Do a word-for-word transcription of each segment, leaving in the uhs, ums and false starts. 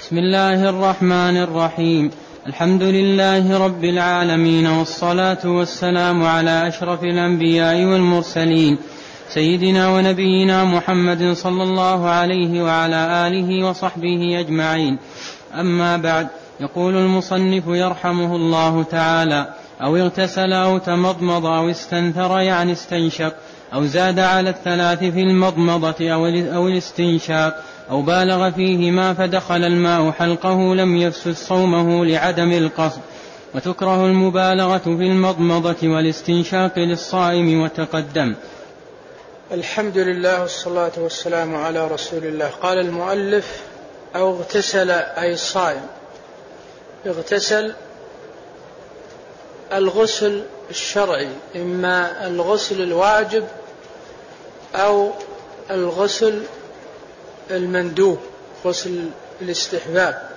بسم الله الرحمن الرحيم. الحمد لله رب العالمين، والصلاة والسلام على أشرف الأنبياء والمرسلين، سيدنا ونبينا محمد صلى الله عليه وعلى آله وصحبه أجمعين. أما بعد، يقول المصنف يرحمه الله تعالى: أو اغتسل أو تمضمض أو استنثر يعني استنشق، أو زاد على الثلاث في المضمضة أو الاستنشاق، أو بالغ فيهما فدخل الماء حلقه لم يفسد صومه لعدم القصد. وتكره المبالغة في المضمضة والاستنشاق للصائم وتقدم. الحمد لله والصلاة والسلام على رسول الله. قال المؤلف: أو اغتسل أي الصائم. اغتسل الغسل الشرعي، إما الغسل الواجب أو الغسل المندوب، غسل الاستحباب.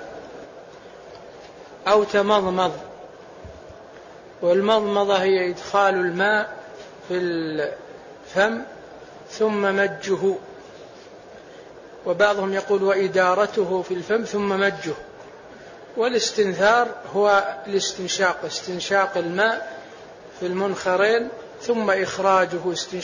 أو تمضمض، والمضمضة هي إدخال الماء في الفم ثم مجه، وبعضهم يقول وإدارته في الفم ثم مجه. والاستنثار هو الاستنشاق، استنشاق الماء في المنخرين ثم إخراجه،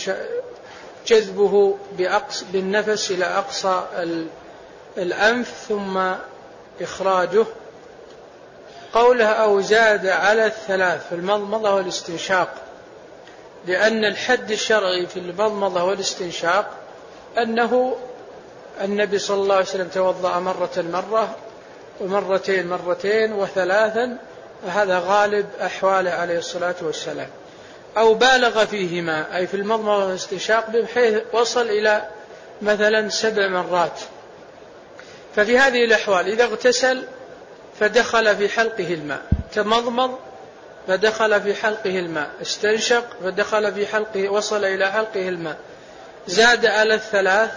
جذبه بالنفس إلى أقصى الأنف ثم إخراجه. قوله أو زاد على الثلاث في المضمضة والاستنشاق، لأن الحد الشرعي في المضمضة والاستنشاق أنه النبي صلى الله عليه وسلم توضأ مرة مرة ومرتين مرتين وثلاثا، وهذا غالب أحواله عليه الصلاة والسلام. أو بالغ فيهما أي في المضمضة والاستنشاق بحيث وصل إلى مثلا سبع مرات. ففي هذه الأحوال إذا اغتسل فدخل في حلقه الماء، تمضمض فدخل في حلقه الماء، استنشق فدخل في حلقه، وصل إلى حلقه الماء، زاد على الثلاث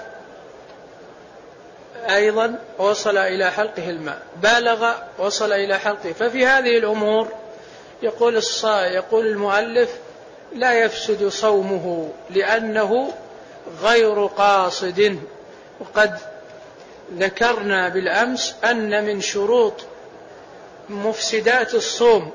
أيضا وصل إلى حلقه الماء، بالغ وصل إلى حلقه. ففي هذه الأمور يقول الصائم يقول المؤلف لا يفسد صومه لأنه غير قاصد. وقد ذكرنا بالأمس أن من شروط مفسدات الصوم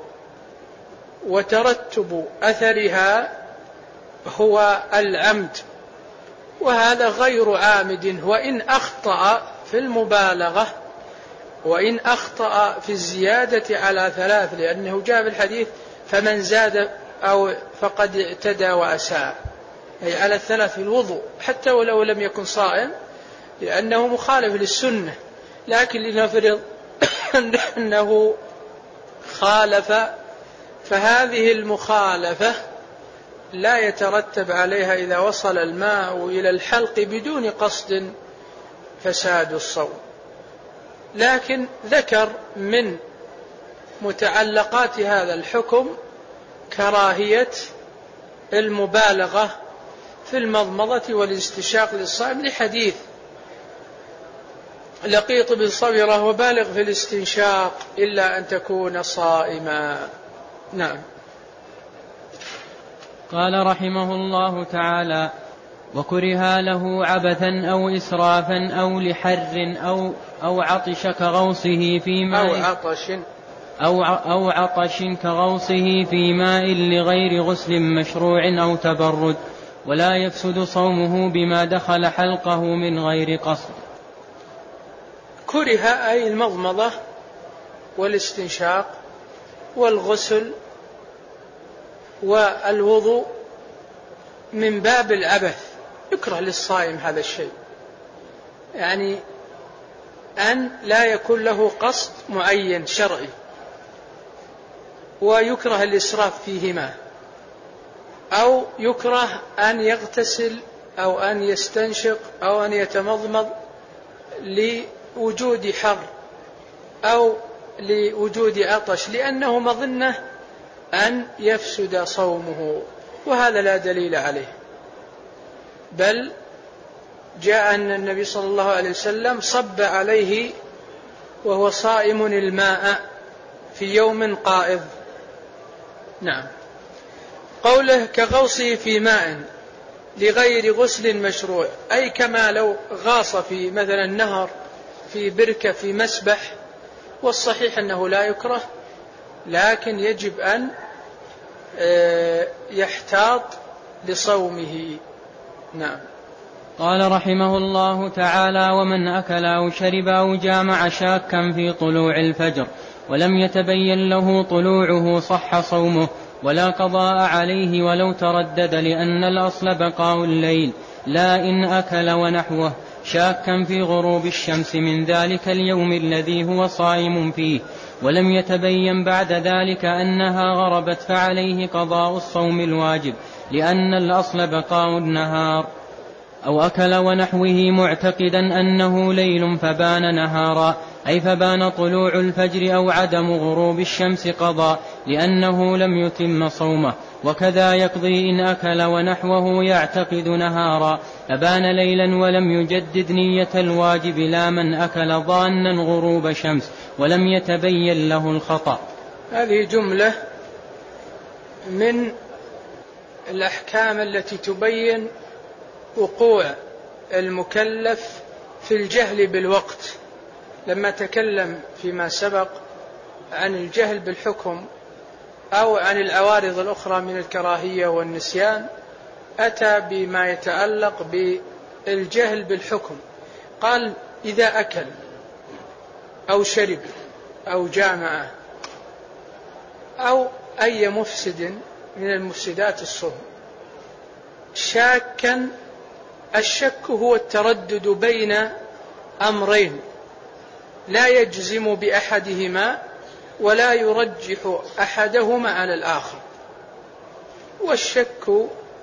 وترتب أثرها هو العمد، وهذا غير عامد، وإن أخطأ في المبالغة وإن أخطأ في الزيادة على ثلاث، لأنه جاء في الحديث فمن زاد أو فقد اعتدى وأساء، أي على الثلاث في الوضوء حتى ولو لم يكن صائم، لأنه مخالف للسنة. لكن لنفرض أنه خالف، فهذه المخالفة لا يترتب عليها إذا وصل الماء إلى الحلق بدون قصد فساد الصوم. لكن ذكر من متعلقات هذا الحكم كراهية المبالغة في المضمضة والاستنشاق للصائم، لحديث لقيط بن صبرة: وبالغ في الاستنشاق إلا أن تكون صائما. نعم. قال رحمه الله تعالى: وكره له عبثا أو إسرافا أو لحر أو, أو عطش كغوصه في ماء أو عطش أو, أو عطش كغوصه في ماء لغير غسل مشروع أو تبرد، ولا يفسد صومه بما دخل حلقه من غير قصد. كره أي المضمضة والاستنشاق والغسل والوضوء من باب العبث، يكره للصائم هذا الشيء، يعني أن لا يكون له قصد معين شرعي، ويكره الإسراف فيهما، أو يكره أن يغتسل أو أن يستنشق أو أن يتمضمض لوجود حر أو لوجود عطش، لأنه مظنة أن يفسد صومه، وهذا لا دليل عليه. بل جاء أن النبي صلى الله عليه وسلم صب عليه وهو صائم الماء في يوم قائض. نعم. قوله كغوصه في ماء لغير غسل مشروع، أي كما لو غاص في مثلا نهر، في بركة، في مسبح، والصحيح أنه لا يكره، لكن يجب أن يحتاط لصومه. نعم. قال رحمه الله تعالى: ومن أكل أو شرب أو جامع شاكا في طلوع الفجر ولم يتبين له طلوعه صح صومه ولا قضاء عليه ولو تردد، لأن الأصل بقاء الليل، لا إن أكل ونحوه شاكا في غروب الشمس من ذلك اليوم الذي هو صائم فيه ولم يتبين بعد ذلك أنها غربت، فعليه قضاء الصوم الواجب، لأن الأصل بقاء النهار. أو أكل ونحوه معتقدا أنه ليل فبان نهارا، أي فبان طلوع الفجر أو عدم غروب الشمس، قضى، لأنه لم يتم صومه. وكذا يقضي إن أكل ونحوه يعتقد نهارا فبان ليلا ولم يجدد نية الواجب، لا من أكل ظانا غروب شمس ولم يتبين له الخطأ. هذه جملة من الأحكام التي تبين وقوع المكلف في الجهل بالوقت. لما تكلم فيما سبق عن الجهل بالحكم أو عن العوارض الأخرى من الكراهية والنسيان، أتى بما يتعلق بالجهل بالحكم. قال: إذا أكل أو شرب أو جامع أو أي مفسد من المفسدات الصوم شاكا، الشك هو التردد بين أمرين لا يجزم بأحدهما ولا يرجح أحدهما على الآخر. والشك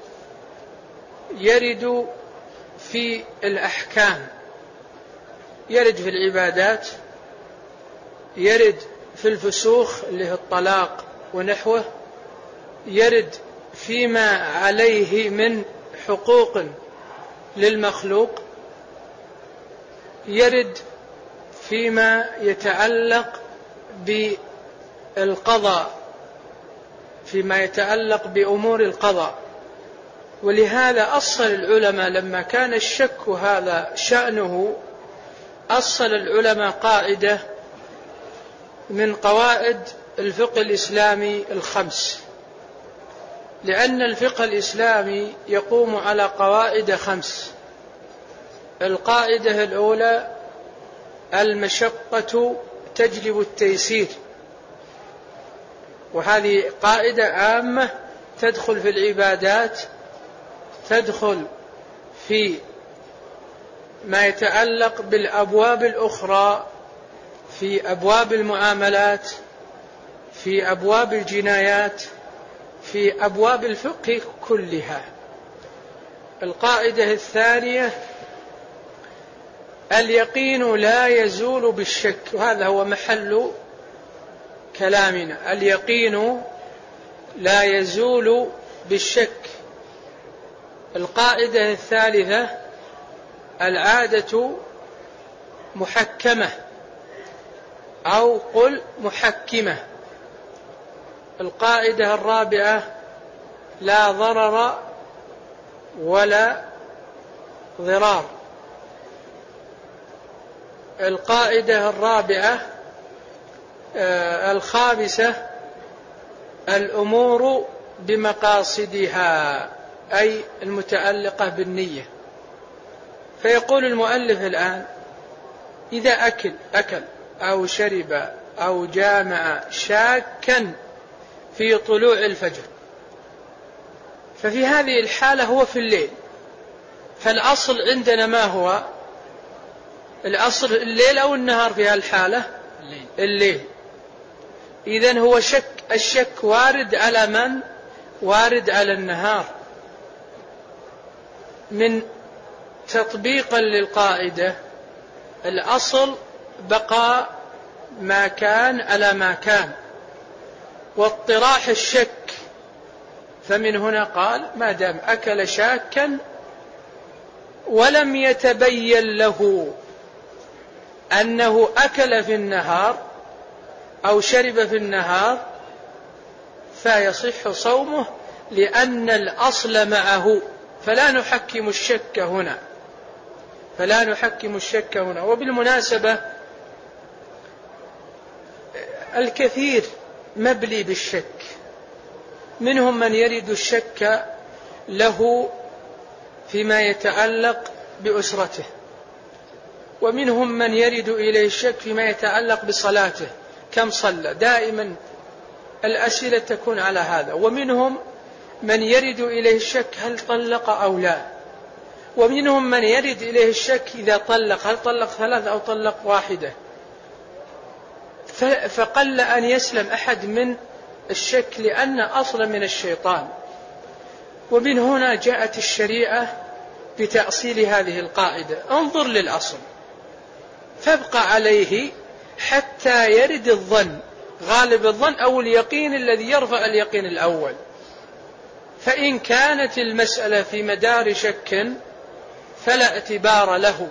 يرد في الأحكام، يرد في العبادات، يرد في الفسوخ اللي هو الطلاق ونحوه، يرد فيما عليه من حقوق للمخلوق، يرد فيما يتعلق بالقضاء، فيما يتعلق بأمور القضاء. ولهذا أصل العلماء لما كان الشك هذا شأنه، أصل العلماء قاعدة من قواعد الفقه الإسلامي الخمس، لأن الفقه الإسلامي يقوم على قواعد خمس. القاعدة الأولى: المشقة تجلب التيسير، وهذه قاعدة عامة تدخل في العبادات، تدخل في ما يتعلق بالأبواب الأخرى، في أبواب المعاملات، في أبواب الجنايات، في أبواب الفقه كلها. القاعدة الثانية: اليقين لا يزول بالشك، وهذا هو محل كلامنا. اليقين لا يزول بالشك. القاعدة الثالثة: العادة محكمة، أو قل محكمة. القاعدة الرابعة: لا ضرر ولا ضرار. القاعدة الرابعة آه الخامسة: الأمور بمقاصدها، أي المتعلقة بالنية. فيقول المؤلف الآن: إذا أكل أكل أو شرب أو جامع شاكا في طلوع الفجر، ففي هذه الحالة هو في الليل، فالأصل عندنا ما هو؟ الأصل الليل أو النهار في هالحالة؟ الليل, الليل. إذن هو شك، الشك وارد على من؟ وارد على النهار. من تطبيقا للقاعدة: الأصل بقى ما كان على ما كان، واطراح الشك. فمن هنا قال: ما دام أكل شاكا ولم يتبين له أنه أكل في النهار أو شرب في النهار، فيصح صومه، لأن الأصل معه، فلا نحكم الشك هنا، فلا نحكم الشك هنا. وبالمناسبة الكثير مبلي بالشك، منهم من يرد الشك له فيما يتعلق بأسرته، ومنهم من يرد إليه الشك فيما يتعلق بصلاته كم صلى، دائما الأسئلة تكون على هذا. ومنهم من يرد إليه الشك هل طلق أو لا، ومنهم من يرد إليه الشك إذا طلق هل طلق ثلاث أو طلق واحدة، فقل أن يسلم أحد من الشك لأن أصلا من الشيطان. ومن هنا جاءت الشريعة بتأصيل هذه القاعدة، انظر للأصل فابقى عليه حتى يرد الظن، غالب الظن أو اليقين الذي يرفع اليقين الأول. فإن كانت المسألة في مدار شك فلا اعتبار له.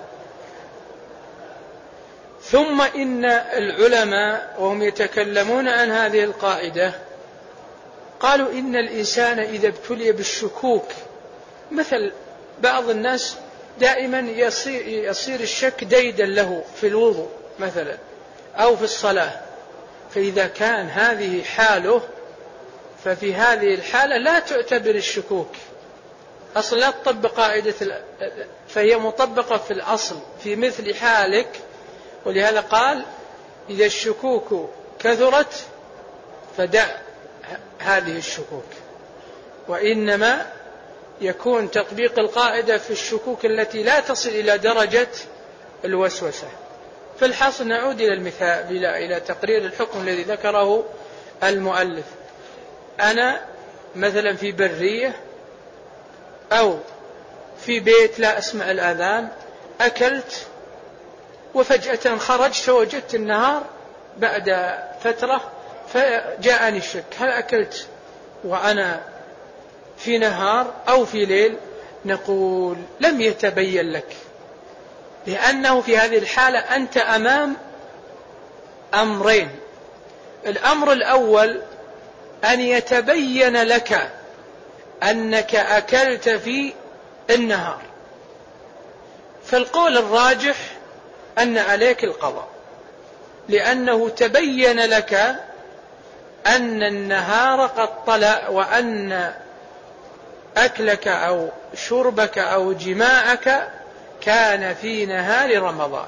ثم إن العلماء وهم يتكلمون عن هذه القاعدة قالوا إن الإنسان إذا ابتلي بالشكوك، مثل بعض الناس دائما يصير, يصير الشك ديدا له في الوضوء مثلا أو في الصلاة، فإذا كان هذه حاله ففي هذه الحالة لا تعتبر الشكوك أصلا، لا تطبق قاعدة، فهي مطبقة في الأصل في مثل حالك. ولهذا قال إذا الشكوك كثرت فدع هذه الشكوك، وإنما يكون تطبيق القاعدة في الشكوك التي لا تصل إلى درجة الوسوسة. في الحاصل نعود إلى المثال إلى تقرير الحكم الذي ذكره المؤلف. أنا مثلا في برية أو في بيت لا أسمع الأذان، أكلت وفجأة خرجت فوجدت النهار بعد فترة فجاءني الشك هل أكلت وأنا في نهار أو في ليل؟ نقول لم يتبين لك، لأنه في هذه الحالة أنت أمام أمرين. الأمر الأول أن يتبين لك أنك أكلت في النهار، فالقول الراجح أن عليك القضاء، لأنه تبين لك أن النهار قد طلع وأن أكلك أو شربك أو جماعك كان في نهار رمضان.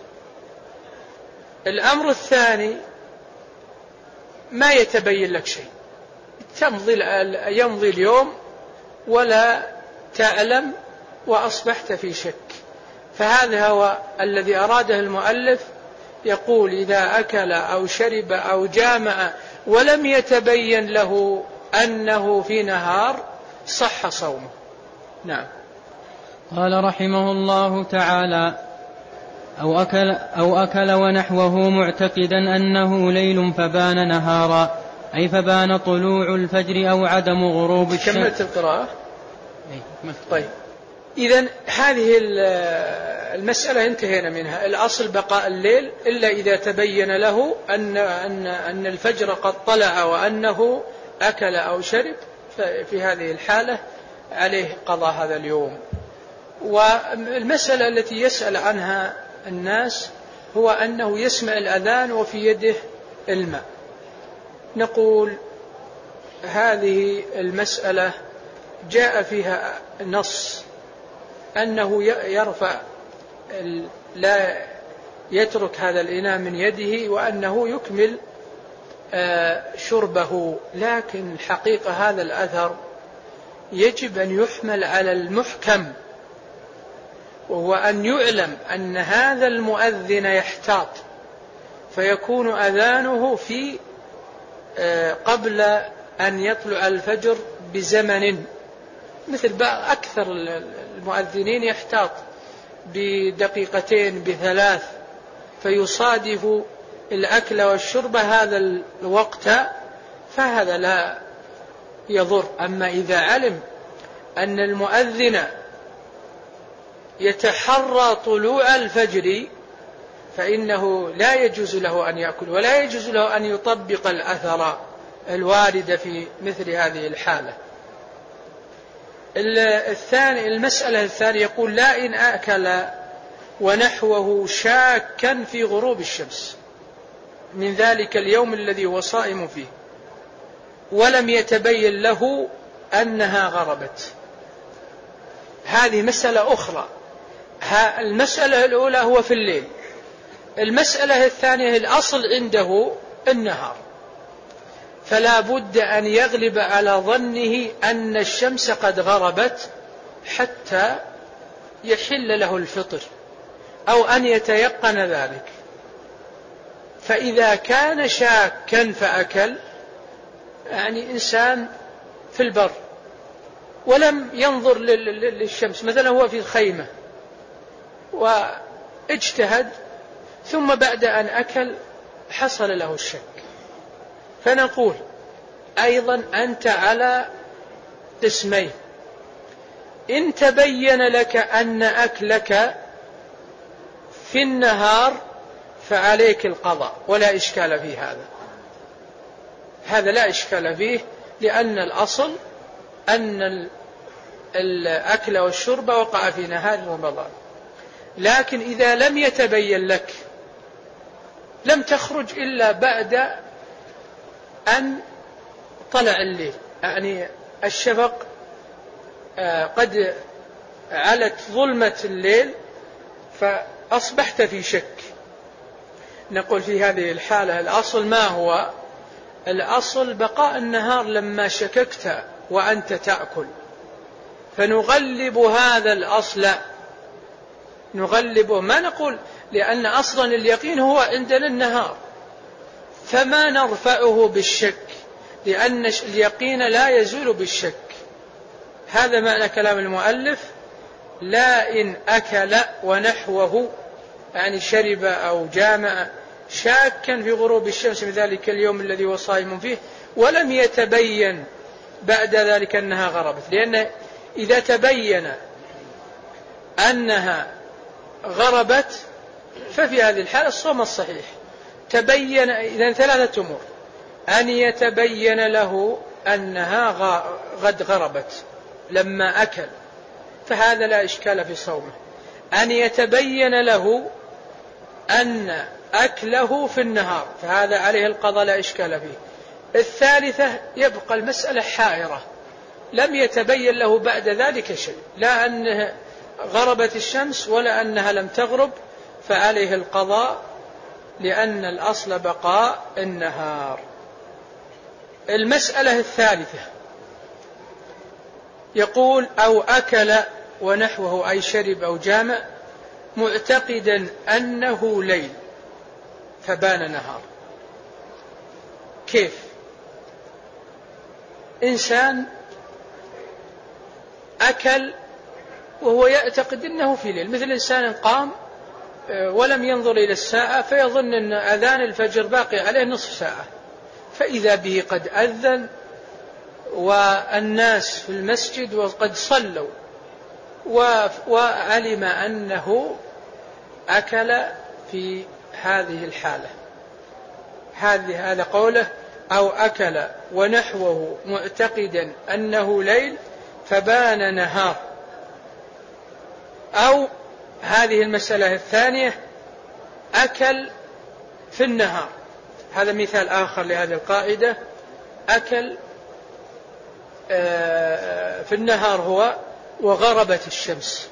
الأمر الثاني ما يتبين لك شيء، يمضي اليوم ولا تعلم وأصبحت في شك. فهذا هو الذي أراده المؤلف، يقول إذا أكل أو شرب أو جامع ولم يتبين له أنه في نهار صح صومه. نعم. قال رحمه الله تعالى أو أكل, أو أكل ونحوه معتقدا أنه ليل فبان نهارا، أي فبان طلوع الفجر أو عدم غروب الشمس. كملت القراءة؟ طيب، إذن هذه المسألة انتهينا منها. الأصل بقاء الليل إلا إذا تبين له أن, أن, أن الفجر قد طلع وأنه أكل أو شرب، في هذه الحالة عليه قضاء هذا اليوم. والمسألة التي يسأل عنها الناس هو أنه يسمع الأذان وفي يده الماء. نقول هذه المسألة جاء فيها نص أنه يرفع لا يترك هذا الإناء من يده وأنه يكمل شربه، لكن الحقيقة هذا الأثر يجب أن يحمل على المحكم، وهو أن يعلم أن هذا المؤذن يحتاط، فيكون أذانه في قبل أن يطلع الفجر بزمن، مثل أكثر المؤذنين يحتاط بدقيقتين بثلاث، فيصادف الأكل والشرب هذا الوقت، فهذا لا يضر. أما إذا علم أن المؤذن يتحرى طلوع الفجر فإنه لا يجوز له أن يأكل ولا يجوز له أن يطبق الأثر الوارد في مثل هذه الحالة. الثاني المسألة الثانية يقول لا إن أكل ونحوه شاكا في غروب الشمس. من ذلك اليوم الذي هو صائم فيه ولم يتبين له أنها غربت. هذه مسألة أخرى. المسألة الأولى هو في الليل. المسألة الثانية الأصل عنده النهار، فلا بد أن يغلب على ظنه أن الشمس قد غربت حتى يحل له الفطر أو أن يتيقن ذلك. فإذا كان شاكا فأكل، يعني إنسان في البر ولم ينظر للشمس، مثلا هو في خيمة واجتهد ثم بعد أن أكل حصل له الشك، فنقول أيضا أنت على قسمين: إن تبين لك أن أكلك في النهار فعليك القضاء ولا إشكال في هذا، هذا لا إشكال فيه، لأن الأصل أن الأكل والشرب وقع في نهار رمضان. لكن إذا لم يتبين لك، لم تخرج إلا بعد أن طلع الليل، يعني الشفق قد علت ظلمة الليل فأصبحت في شك، نقول في هذه الحالة الأصل ما هو؟ الأصل بقاء النهار لما شككت وأنت تأكل، فنغلب هذا الأصل، نغلبه، ما نقول لأن أصلا اليقين هو عندنا النهار، فما نرفعه بالشك، لأن اليقين لا يزول بالشك. هذا معنى كلام المؤلف: لا إن أكل ونحوه، يعني شرب أو جامع شاكا في غروب الشمس من ذلك اليوم الذي هو صائم فيه ولم يتبين بعد ذلك أنها غربت. لأن إذا تبين أنها غربت ففي هذه الحالة الصوم الصحيح. تبين إذن ثلاثة أمور: أن يتبين له أنها قد غربت لما أكل، فهذا لا إشكال في صومه. أن يتبين له أن أكله في النهار، فهذا عليه القضاء لا إشكال فيه. الثالثة يبقى المسألة حائرة، لم يتبين له بعد ذلك شيء، لا أنها غربت الشمس ولا أنها لم تغرب، فعليه القضاء، لأن الأصل بقاء النهار. المسألة الثالثة يقول: أو أكل ونحوه، أي شرب أو جامع، معتقدا أنه ليل فبان نهار. كيف؟ إنسان أكل وهو يعتقد أنه في ليل، مثل إنسان قام ولم ينظر إلى الساعة فيظن أن أذان الفجر باقي عليه نصف ساعة، فإذا به قد أذن والناس في المسجد وقد صلوا، وعلم أنه أكل في هذه الحالة. هذه هذا قوله: أو أكل ونحوه معتقدا أنه ليل فبان نهار. أو هذه المسألة الثانية: أكل في النهار، هذا مثال آخر لهذه القاعدة. أكل في النهار هو وغربت الشمس،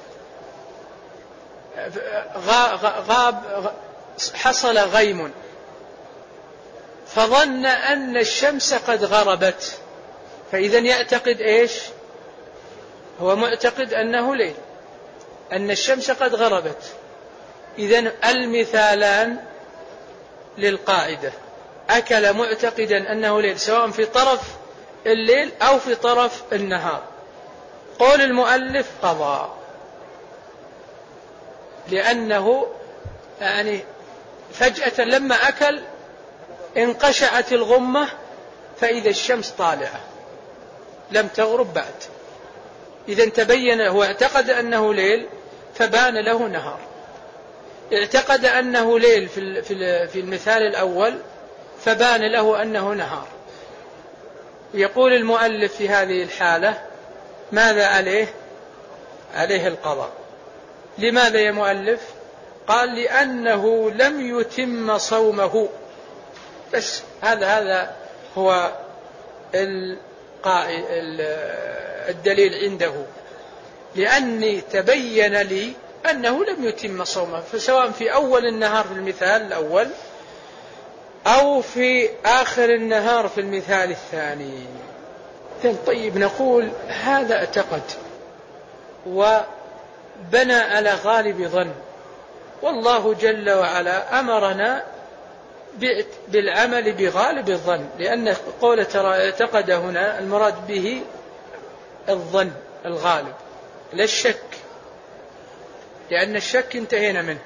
غاب حصل غيم فظن أن الشمس قد غربت، فإذا يعتقد إيش؟ هو معتقد أنه ليل، أن الشمس قد غربت. إذن المثالان للقاعدة: أكل معتقدا أنه ليل، سواء في طرف الليل أو في طرف النهار. قول المؤلف: قضاء، لأنه يعني فجأة لما أكل انقشعت الغمة فإذا الشمس طالعة لم تغرب بعد. إذا تبين، هو اعتقد أنه ليل فبان له نهار، اعتقد أنه ليل في المثال الأول فبان له أنه نهار. يقول المؤلف في هذه الحالة: ماذا عليه؟ عليه القضاء. لماذا يا مؤلف؟ قال: لأنه لم يتم صومه بس هذا هذا هو الدليل عنده، لأني تبين لي أنه لم يتم صومه، فسواء في أول النهار في المثال الأول أو في آخر النهار في المثال الثاني. طيب نقول هذا اعتقد وبنى على غالب ظن، والله جل وعلا أمرنا بالعمل بغالب الظن، لأن قول ترى اعتقد هنا المراد به الظن الغالب لا الشك، لأن الشك انتهينا منه.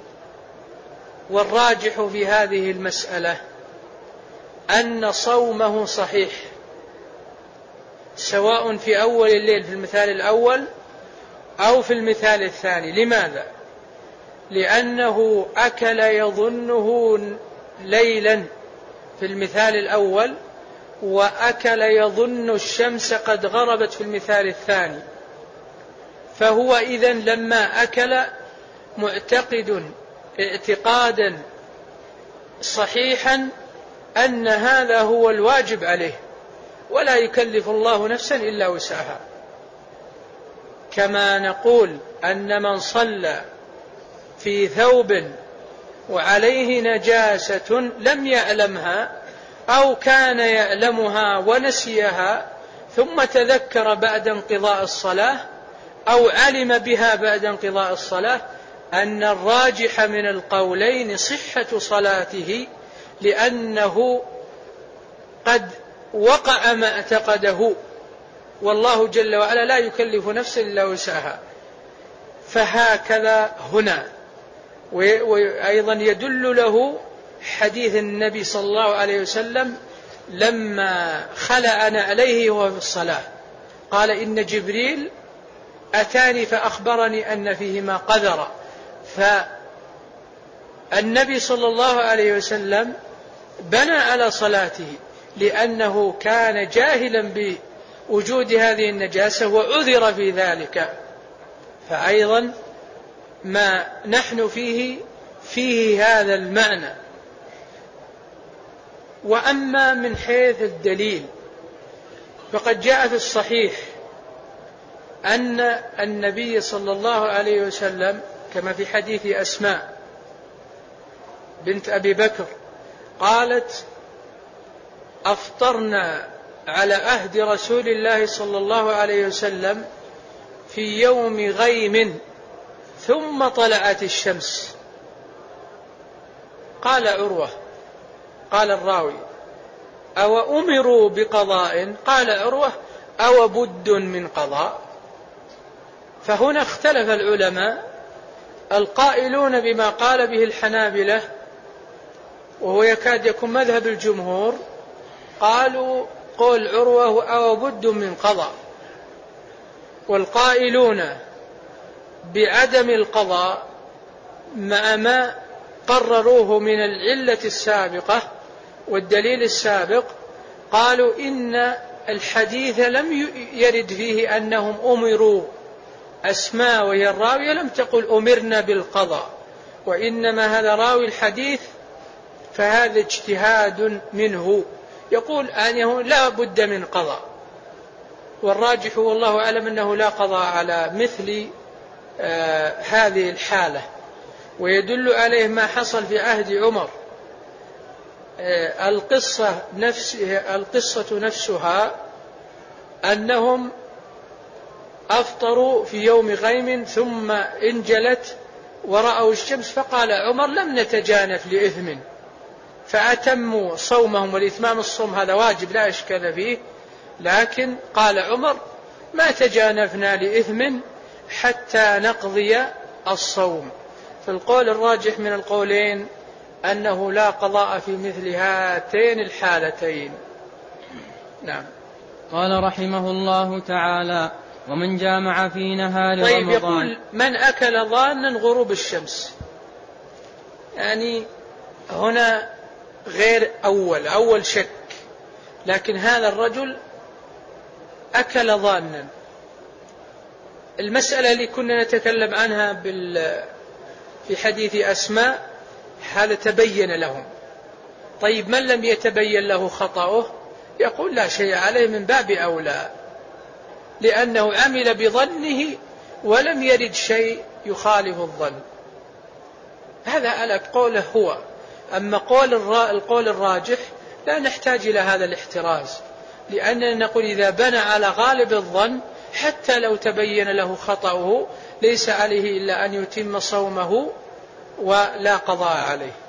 والراجح في هذه المسألة أن صومه صحيح سواء في أول الليل في المثال الأول أو في المثال الثاني. لماذا؟ لأنه أكل يظنه ليلا في المثال الأول، وأكل يظن الشمس قد غربت في المثال الثاني، فهو إذن لما أكل معتقد اعتقادا صحيحا أن هذا هو الواجب عليه، ولا يكلف الله نفسا إلا وسعها. كما نقول أن من صلى في ثوب وعليه نجاسة لم يعلمها أو كان يعلمها ونسيها ثم تذكر بعد انقضاء الصلاة أو علم بها بعد انقضاء الصلاة، أن الراجح من القولين صحة صلاته، لأنه قد وقع ما اعتقده، والله جل وعلا لا يكلف نفسا إلا وسعها. فهكذا هنا. وأيضا يدل له حديث النبي صلى الله عليه وسلم لما خلعنا عليه وهو في الصلاة قال إن جبريل أتاني فأخبرني أن فيهما قذرا. فالنبي صلى الله عليه وسلم بنى على صلاته لأنه كان جاهلا بوجود هذه النجاسة وعذر في ذلك. فأيضا ما نحن فيه فيه هذا المعنى. وأما من حيث الدليل فقد جاء في الصحيح أن النبي صلى الله عليه وسلم كما في حديث أسماء بنت أبي بكر قالت أفطرنا على عهد رسول الله صلى الله عليه وسلم في يوم غيم ثم طلعت الشمس. قال عروة قال الراوي أو أمروا بقضاء؟ قال عروة أو بد من قضاء؟ فهنا اختلف العلماء، القائلون بما قال به الحنابلة وهو يكاد يكون مذهب الجمهور قالوا قول عروة أو بد من قضاء، والقائلون بعدم القضاء مع ما قرروه من العلة السابقة والدليل السابق قالوا إن الحديث لم يرد فيه أنهم أمروا. أسماء وهي الراوية لم تقل أمرنا بالقضاء، وإنما هذا راوي الحديث فهذا اجتهاد منه يقول أنه لا بد من قضاء، والراجح والله أعلم أنه لا قضاء على مثل آه هذه الحالة. ويدل عليه ما حصل في عهد عمر. آه القصة, نفسها القصة نفسها أنهم أفطروا في يوم غيم ثم انجلت ورأوا الشمس، فقال عمر لم نتجانف لإثم، فأتموا صومهم، والإتمام الصوم هذا واجب لا إشكال فيه، لكن قال عمر ما تجانفنا لإثم حتى نقضي الصوم. فالقول الراجح من القولين أنه لا قضاء في مثل هاتين الحالتين. نعم. قال رحمه الله تعالى ومن جامع في نهار طيب رمضان. يقول من أكل ظانا غروب الشمس، يعني هنا غير أول أول شك، لكن هذا الرجل أكل ظانا. المسألة اللي كنا نتكلم عنها بال في حديث أسماء حال تبين لهم، طيب من لم يتبين له خطأه يقول لا شيء عليه من باب أولى، لأنه عمل بظنه ولم يرد شيء يخالف الظن. هذا على قوله هو. أما قول القول الراجح لا نحتاج إلى هذا الاحتراز، لأننا نقول إذا بنى على غالب الظن حتى لو تبين له خطأه ليس عليه إلا أن يتم صومه ولا قضاء عليه.